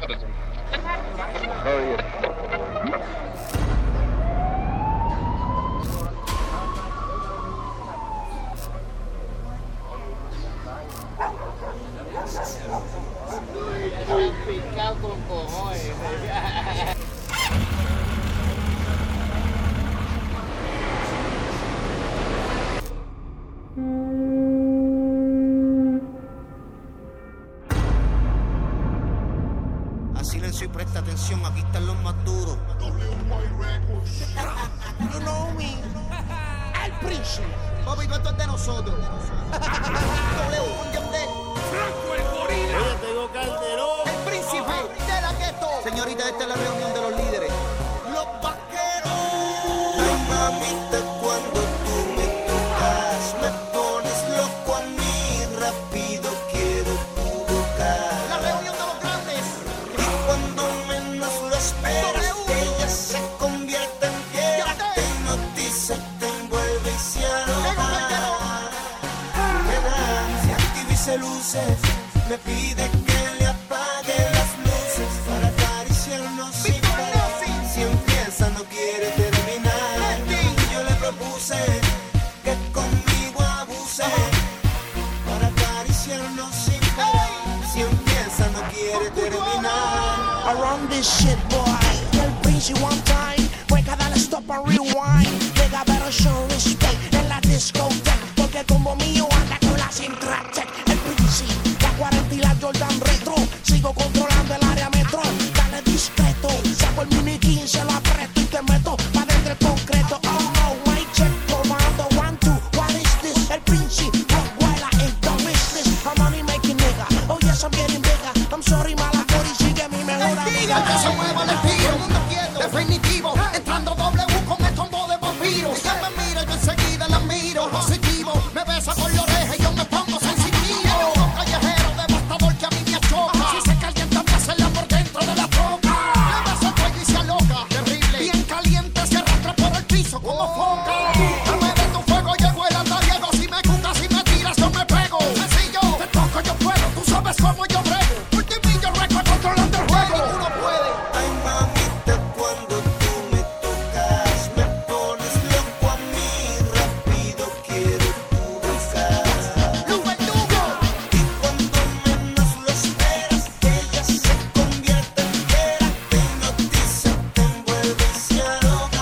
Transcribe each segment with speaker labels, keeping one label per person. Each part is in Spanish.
Speaker 1: Picado con cojones.
Speaker 2: A silencio y presta atención, aquí están los más duros. You know me. El príncipe. Papi, esto es de nosotros.
Speaker 3: Franco el gorila.
Speaker 2: Oye, tengo Calderón. El príncipe de la gueto. Señorita, esta es la reunión de los líderes. Los vaqueros. Ay, mamita, cuando tú me tocas, me pones loco a mí, rápido quiero tu boca. La reunión de los grandes. Y cuando menos lo esperas, ella se convierte en piedra, te hipnotiza, te envuelve y se aloja. Se activa y se luce, me pide que le apague las luces para acariciarnos sin parar. Si empieza no quiere terminar, y yo le propuse que conmigo abuse para acariciarnos sin parar. Si empieza no quiere terminar.
Speaker 4: Around this shit, boy. El príncipe one time. Juega, dale stop and rewind. Nigga, better show respect en la discoteca, porque como mío anda con la Sintractec. El príncipe, la 40 y la Jordan Retro. Sigo controlando el área metro. Dale discreto. Saco el mini 15, lo aprieto y te meto pa' dentro el concreto. Oh no, my check, probando 1, 2. What is this? El príncipe, Rottweiler in the business. I'm money making nigga. Oh yes, I'm getting bigger. I'm sorry, mala y sigue mi mejor amiga.
Speaker 2: Que se mueva el estilo, definitivo, entrando W con el combo de vampiros. Ella me mira, yo enseguida la miro, positivo, me besa por la oreja y yo me pongo sensitivo. Callejero devastador que a mí me achoca, si se calienta me hace la por dentro de la troca. Le besa el cuello y se aloca, terrible, bien caliente se arrastra por el piso como foca. Dame de tu fuego, llegó el andariego, si me cucas, si me tiras yo me pego. Sencillo, te toco yo puedo, tú sabes cómo yo brego. Ultimillo récord controlando el juego. Uno puede. Ay, mamita, cuando tú me tocas, me pones loco a mí, rápido quiero tu boca. ¡Lu Verdugo! Y cuando menos lo esperas, ella se convierte en piedra, te hipnotiza, te envuelve y se aloja.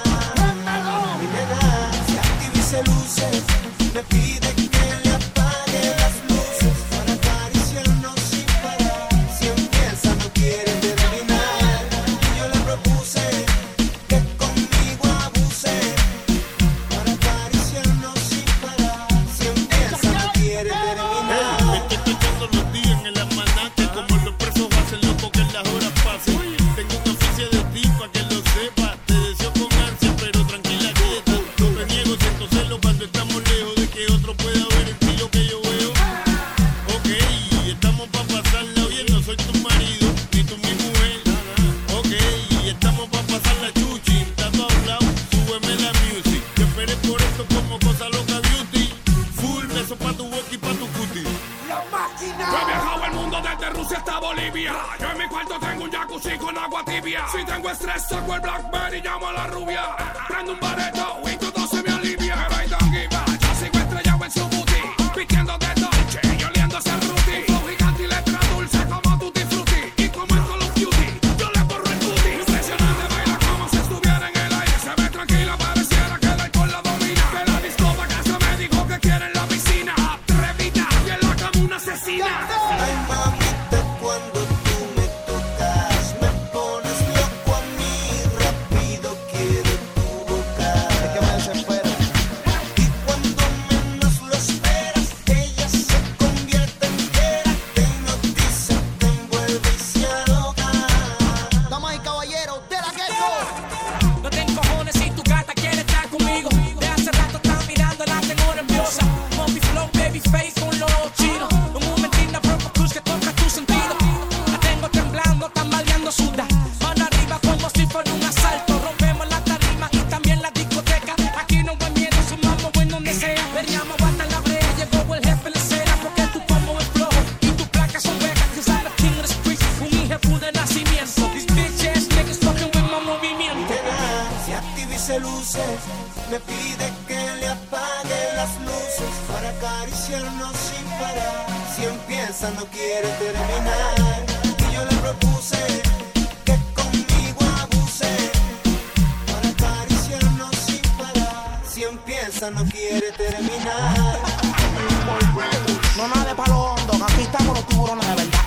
Speaker 2: Mi nena se activa y se luce, me pide que le apague las luces para acariciarnos sin parar. Si empieza no quiere terminar, y yo le propuse que conmigo abuse para acariciarnos sin parar. Si empieza no quiere terminar.
Speaker 5: Me estoy echando los días en el almanaque, como los presos hacen loco que las horas pasen. Tengo un oficio de ti pa' que lo sepa. Te deseo con ansia, pero tranquila quieta. No me niego, siento celo cuando estamos lejos de que otro pueda ver en ti lo que yo veo. Ok, estamos pa' pasarla bien, no soy tu marido, ni tú mi mujer. Ok, estamos pa' pasarla chuchi, está todo hablado, súbeme la music. Te esperé por esto como cosa loca beauty. Full beso pa' tu boca y pa' tu cutie.
Speaker 3: Yo he viajado el mundo desde Rusia hasta Bolivia. Yo en mi cuarto tengo un jacuzzi con agua tibia. Si tengo estrés saco el Blackberry y llamo a la rubia. Prendo un bareto y todo se me alivia. Pero I don't give a, yo sigo estrellado en su booty, pidiendo de Dolce y oliendo ese Ruti. Un flow gigante y letra dulce como Tutti Frutti. Y como en Call of Duty, yo le borro el booty. Impresionante, baila como si estuviera en el aire. Se ve tranquila, pareciera que el alcohol la domina. Que la discoteca se me dijo que quiere en la piscina. Atrevida y en la cama una asesina.
Speaker 2: Ay, mamita, cuando tú me tocas, me pones loco a mí, rápido quiero tu boca. Es que me desespera. Y cuando
Speaker 4: Me pide que le apague las luces para acariciarnos sin parar. Si empieza no quiere terminar. Y yo le propuse que conmigo abuse para acariciarnos sin parar. Si empieza no quiere terminar.
Speaker 6: No nada de palo hondo, aquí estamos los tiburones de verdad.